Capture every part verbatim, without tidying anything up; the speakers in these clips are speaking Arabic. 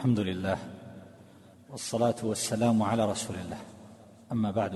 الحمد لله والصلاة والسلام على رسول الله. أما بعد،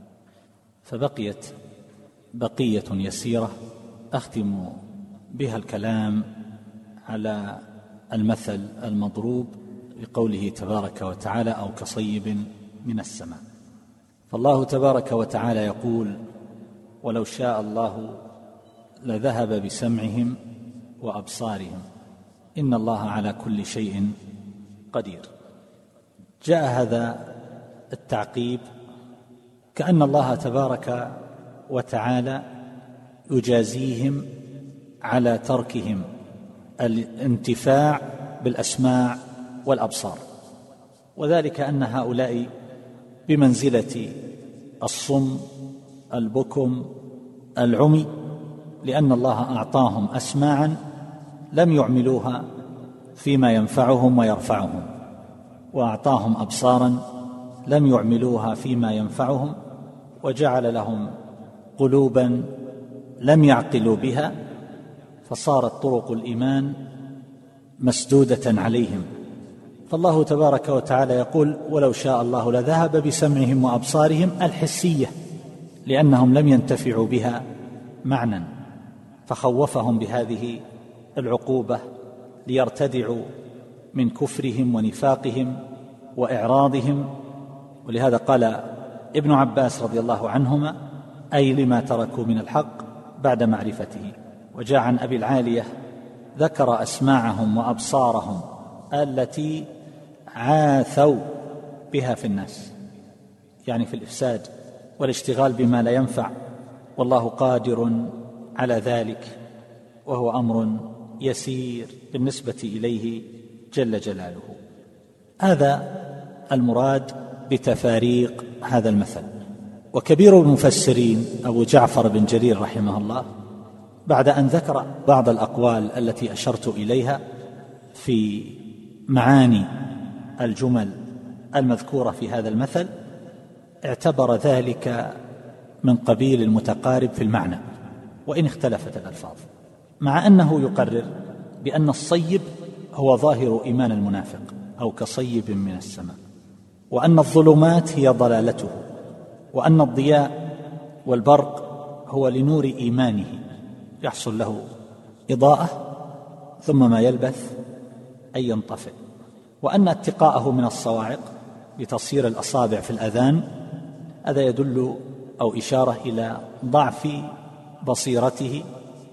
فبقيت بقية يسيرة أختم بها الكلام على المثل المضروب بقوله تبارك وتعالى: أو كصيب من السماء. فالله تبارك وتعالى يقول: ولو شاء الله لذهب بسمعهم وأبصارهم إن الله على كل شيء قدير. جاء هذا التعقيب كأن الله تبارك وتعالى يجازيهم على تركهم الانتفاع بالأسماع والأبصار، وذلك أن هؤلاء بمنزلة الصم البكم العمي، لأن الله أعطاهم أسماعا لم يعملوها فيما ينفعهم ويرفعهم، وأعطاهم أبصارا لم يعملوها فيما ينفعهم، وجعل لهم قلوبا لم يعقلوا بها، فصارت طرق الإيمان مسدودة عليهم. فالله تبارك وتعالى يقول: ولو شاء الله لذهب بسمعهم وأبصارهم الحسية، لأنهم لم ينتفعوا بها معنى، فخوفهم بهذه العقوبة ليرتدعوا من كفرهم ونفاقهم وإعراضهم. ولهذا قال ابن عباس رضي الله عنهما: أي لما تركوا من الحق بعد معرفته. وجاء عن أبي العالية ذكر أسماعهم وأبصارهم التي عاثوا بها في الناس، يعني في الإفساد والاشتغال بما لا ينفع، والله قادر على ذلك، وهو أمر يسير بالنسبة إليه جل جلاله. هذا المراد بتفاريق هذا المثل. وكبير المفسرين أبو جعفر بن جرير رحمه الله، بعد أن ذكر بعض الأقوال التي أشرت إليها في معاني الجمل المذكورة في هذا المثل، اعتبر ذلك من قبيل المتقارب في المعنى وإن اختلفت الألفاظ، مع أنه يقرر بأن الصيب هو ظاهر إيمان المنافق، أو كصيب من السماء، وأن الظلمات هي ضلالته، وأن الضياء والبرق هو لنور إيمانه يحصل له إضاءة ثم ما يلبث أن ينطفئ، وأن اتقاءه من الصواعق بتصير الأصابع في الأذان هذا يدل أو إشارة إلى ضعف بصيرته،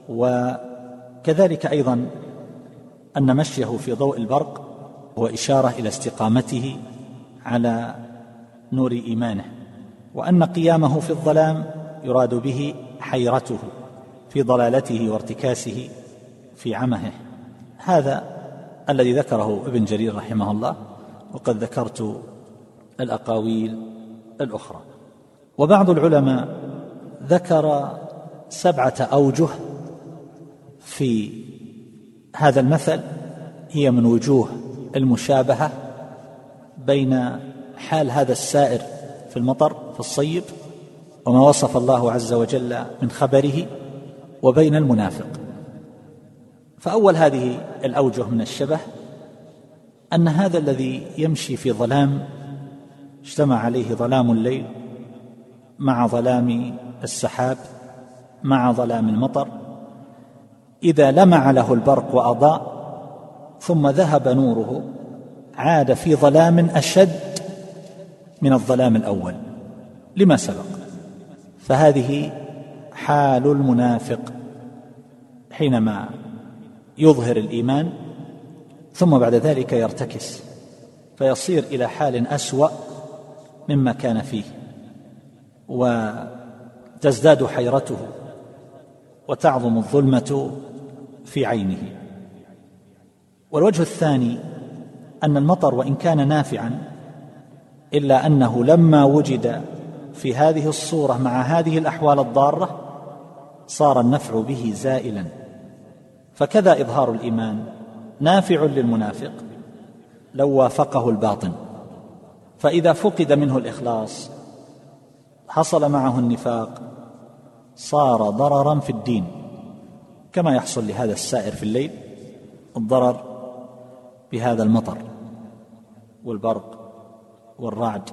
وكذلك أيضا أن مشيه في ضوء البرق هو إشارة إلى استقامته على نور إيمانه، وأن قيامه في الظلام يراد به حيرته في ضلالته وارتكاسه في عمه. هذا الذي ذكره ابن جرير رحمه الله، وقد ذكرت الأقاويل الأخرى. وبعض العلماء ذكر سبعة أوجه في هذا المثل، هي من وجوه المشابهة بين حال هذا السائر في المطر في الصيب وما وصف الله عز وجل من خبره، وبين المنافق. فأول هذه الأوجه من الشبه أن هذا الذي يمشي في ظلام اجتمع عليه ظلام الليل مع ظلام السحاب مع ظلام المطر، إذا لمع له البرق وأضاء ثم ذهب نوره عاد في ظلام أشد من الظلام الأول لما سبق. فهذه حال المنافق حينما يظهر الإيمان ثم بعد ذلك يرتكس فيصير إلى حال أسوأ مما كان فيه، وتزداد حيرته وتعظم الظلمة في عينه. والوجه الثاني أن المطر وإن كان نافعا إلا أنه لما وجد في هذه الصورة مع هذه الأحوال الضارة صار النفع به زائلا. فكذا إظهار الإيمان نافع للمنافق لو وافقه الباطن، فإذا فقد منه الإخلاص حصل معه النفاق، صار ضررا في الدين، كما يحصل لهذا السائر في الليل الضرر بهذا المطر. والبرق والرعد،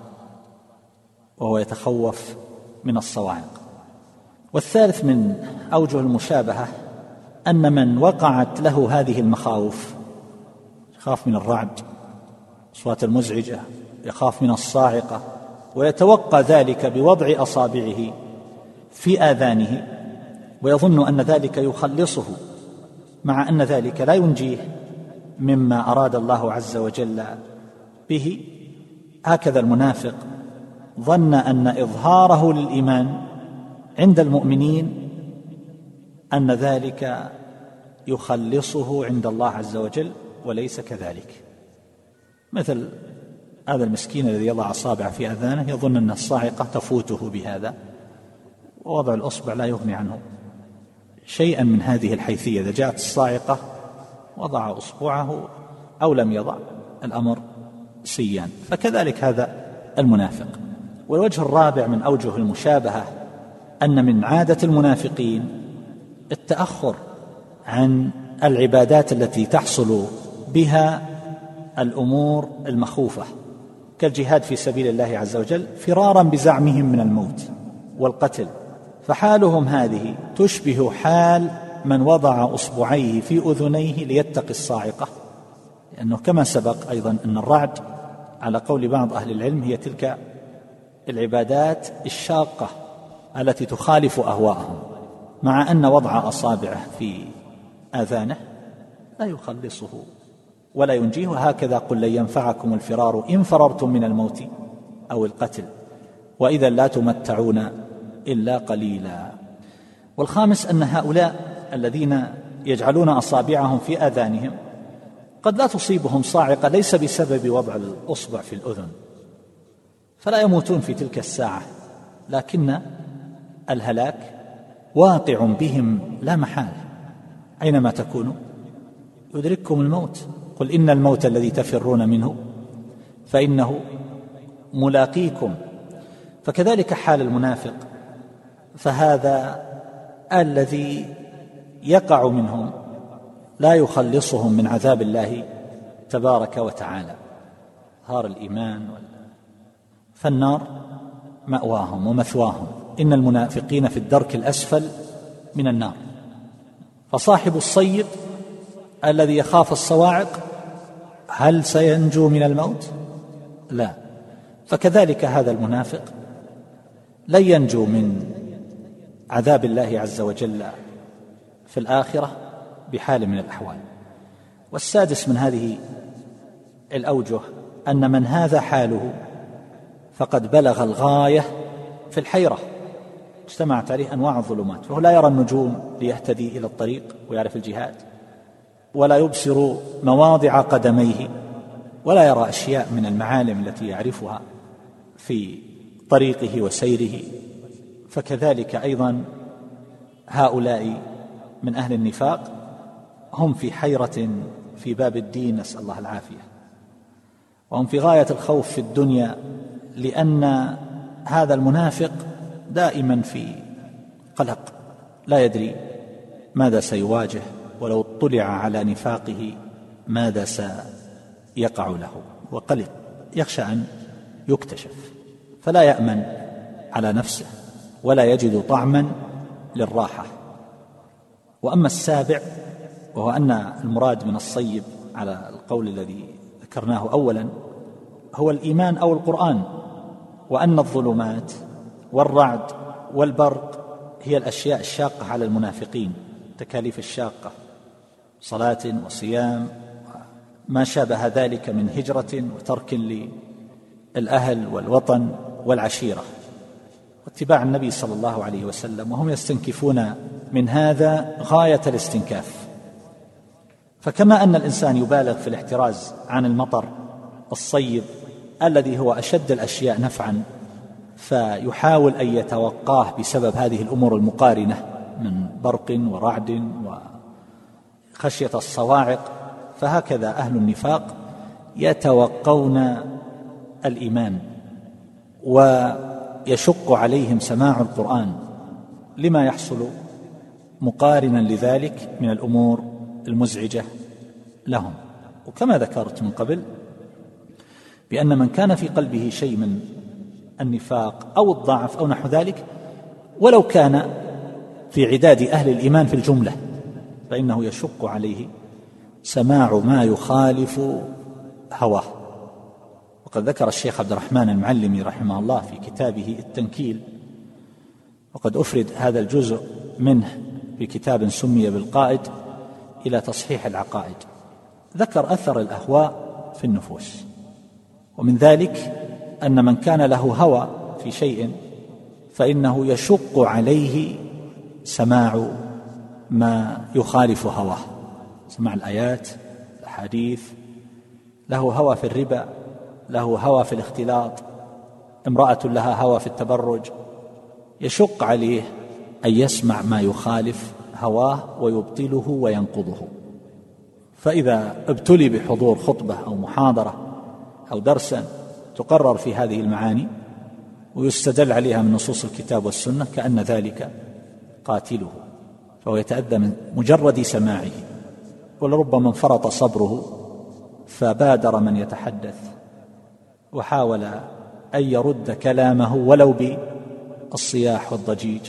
وهو يتخوف من الصواعق. والثالث من أوجه المشابهة أن من وقعت له هذه المخاوف، يخاف من الرعد، الأصوات المزعجة، يخاف من الصاعقة، ويتوقع ذلك بوضع أصابعه في آذانه ويظن أن ذلك يخلصه، مع أن ذلك لا ينجيه مما أراد الله عز وجل به. هكذا المنافق ظن أن إظهاره للإيمان عند المؤمنين أن ذلك يخلصه عند الله عز وجل، وليس كذلك. مثل هذا المسكين الذي يضع أصابع في أذانه يظن أن الصاعقة تفوته بهذا، ووضع الأصبع لا يغني عنه شيئا من هذه الحيثية. إذا جاءت الصاعقة وضع أصبعه أو لم يضع، الأمر سيان. فكذلك هذا المنافق. والوجه الرابع من أوجه المشابهة أن من عادة المنافقين التأخر عن العبادات التي تحصل بها الأمور المخوفة، كالجهاد في سبيل الله عز وجل، فرارا بزعمهم من الموت والقتل. فحالهم هذه تشبه حال من وضع أصبعيه في أذنيه ليتقي الصاعقة، لأنه كما سبق أيضا أن الرعد على قول بعض أهل العلم هي تلك العبادات الشاقة التي تخالف أهواءهم، مع أن وضع أصابعه في آذانه لا يخلصه ولا ينجيه. هكذا قل لن ينفعكم الفرار إن فررتم من الموت أو القتل وإذا لا تمتعون إلا قليلا. والخامس أن هؤلاء الذين يجعلون أصابعهم في آذانهم قد لا تصيبهم صاعقة ليس بسبب وضع الأصبع في الأذن، فلا يموتون في تلك الساعة، لكن الهلاك واقع بهم لا محال. أينما تكونوا يدرككم الموت، قل إن الموت الذي تفرون منه فإنه ملاقيكم. فكذلك حال المنافق، فهذا الذي يقع منهم لا يخلصهم من عذاب الله تبارك وتعالى. هار الإيمان فالنار مأواهم ومثواهم، إن المنافقين في الدرك الأسفل من النار. فصاحب الصيد الذي يخاف الصواعق هل سينجو من الموت؟ لا. فكذلك هذا المنافق لن ينجو من عذاب الله عز وجل في الآخرة بحال من الأحوال. والسادس من هذه الأوجه أن من هذا حاله فقد بلغ الغاية في الحيرة، اجتمعت عليه أنواع الظلمات، فهو لا يرى النجوم ليهتدي إلى الطريق ويعرف الجهاد، ولا يبصر مواضع قدميه، ولا يرى أشياء من المعالم التي يعرفها في طريقه وسيره. فكذلك أيضا هؤلاء من أهل النفاق هم في حيرة في باب الدين، نسأل الله العافية، وهم في غاية الخوف في الدنيا، لأن هذا المنافق دائما في قلق، لا يدري ماذا سيواجه، ولو اطلع على نفاقه ماذا سيقع له، وقلق يخشى أن يكتشف، فلا يأمن على نفسه ولا يجد طعما للراحة. وأما السابع وهو أن المراد من الصيب على القول الذي ذكرناه أولا هو الإيمان أو القرآن، وأن الظلمات والرعد والبرق هي الأشياء الشاقة على المنافقين، تكاليف الشاقة، صلاة وصيام ما شابه ذلك من هجرة وترك للأهل والوطن والعشيرة واتباع النبي صلى الله عليه وسلم، وهم يستنكفون من هذا غاية الاستنكاف. فكما أن الإنسان يبالغ في الاحتراز عن المطر الصيب الذي هو أشد الأشياء نفعا، فيحاول أن يتوقاه بسبب هذه الأمور المقارنة من برق ورعد وخشية الصواعق، فهكذا أهل النفاق يتوقون الإيمان ويشق عليهم سماع القرآن لما يحصل مقارنا لذلك من الأمور المزعجة لهم. وكما ذكرت من قبل بأن من كان في قلبه شيء من النفاق أو الضعف أو نحو ذلك، ولو كان في عداد أهل الإيمان في الجملة، فإنه يشق عليه سماع ما يخالف هواه. وقد ذكر الشيخ عبد الرحمن المعلمي رحمه الله في كتابه التنكيل، وقد أفرد هذا الجزء منه في كتاب سمي بالقائد إلى تصحيح العقائد، ذكر أثر الأهواء في النفوس، ومن ذلك أن من كان له هوى في شيء فإنه يشق عليه سماع ما يخالف هواه، سماع الآيات الأحاديث. له هوى في الربا، له هوى في الاختلاط، امرأة لها هوى في التبرج، يشق عليه أن يسمع ما يخالف هواه ويبطله وينقضه. فإذا ابتلي بحضور خطبة أو محاضرة أو درسا تقرر في هذه المعاني ويستدل عليها من نصوص الكتاب والسنة، كأن ذلك قاتله، فهو يتأذى من مجرد سماعه. ولربما انفرط صبره فبادر من يتحدث وحاول أن يرد كلامه ولو بالصياح والضجيج،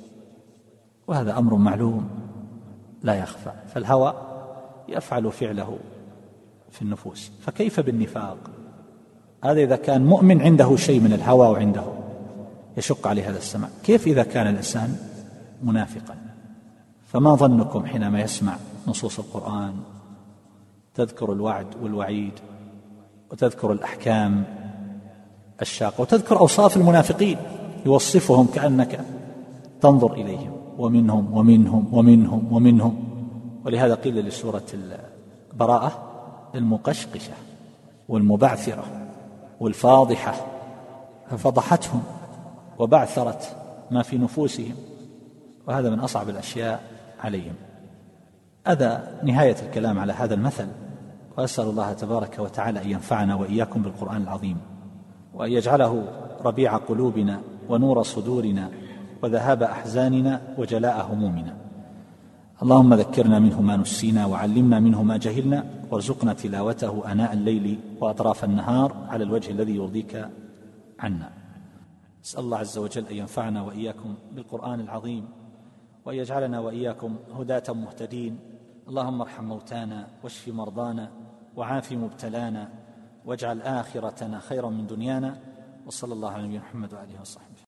وهذا أمر معلوم لا يخفى. فالهوى يفعل فعله في النفوس، فكيف بالنفاق؟ هذا إذا كان مؤمن عنده شيء من الهوى وعنده يشق عليه هذا السماع، كيف إذا كان الإنسان منافقا؟ فما ظنكم حينما يسمع نصوص القرآن تذكر الوعد والوعيد وتذكر الأحكام الشاقة وتذكر أوصاف المنافقين، يوصفهم كأنك تنظر إليهم، ومنهم ومنهم ومنهم ومنهم. ولهذا قيل لسورة البراءة المقشقشة والمبعثرة والفاضحة، ففضحتهم وبعثرت ما في نفوسهم، وهذا من أصعب الأشياء عليهم. هذا نهاية الكلام على هذا المثل، وأسأل الله تبارك وتعالى أن ينفعنا وإياكم بالقرآن العظيم، وأن يجعله ربيع قلوبنا ونور صدورنا وذهاب أحزاننا وجلاء همومنا. اللهم ذكرنا منه ما نسينا وعلمنا منه ما جهلنا، وارزقنا تلاوته آناء الليل وأطراف النهار على الوجه الذي يرضيك عنا. أسأل الله عز وجل أن ينفعنا وإياكم بالقرآن العظيم، وأن يجعلنا وإياكم هداة مهتدين. اللهم ارحم موتانا واشف مرضانا وعاف مبتلانا، واجعل آخرتنا خيرا من دنيانا. وصلى الله على نبينا محمد وآله وصحبه.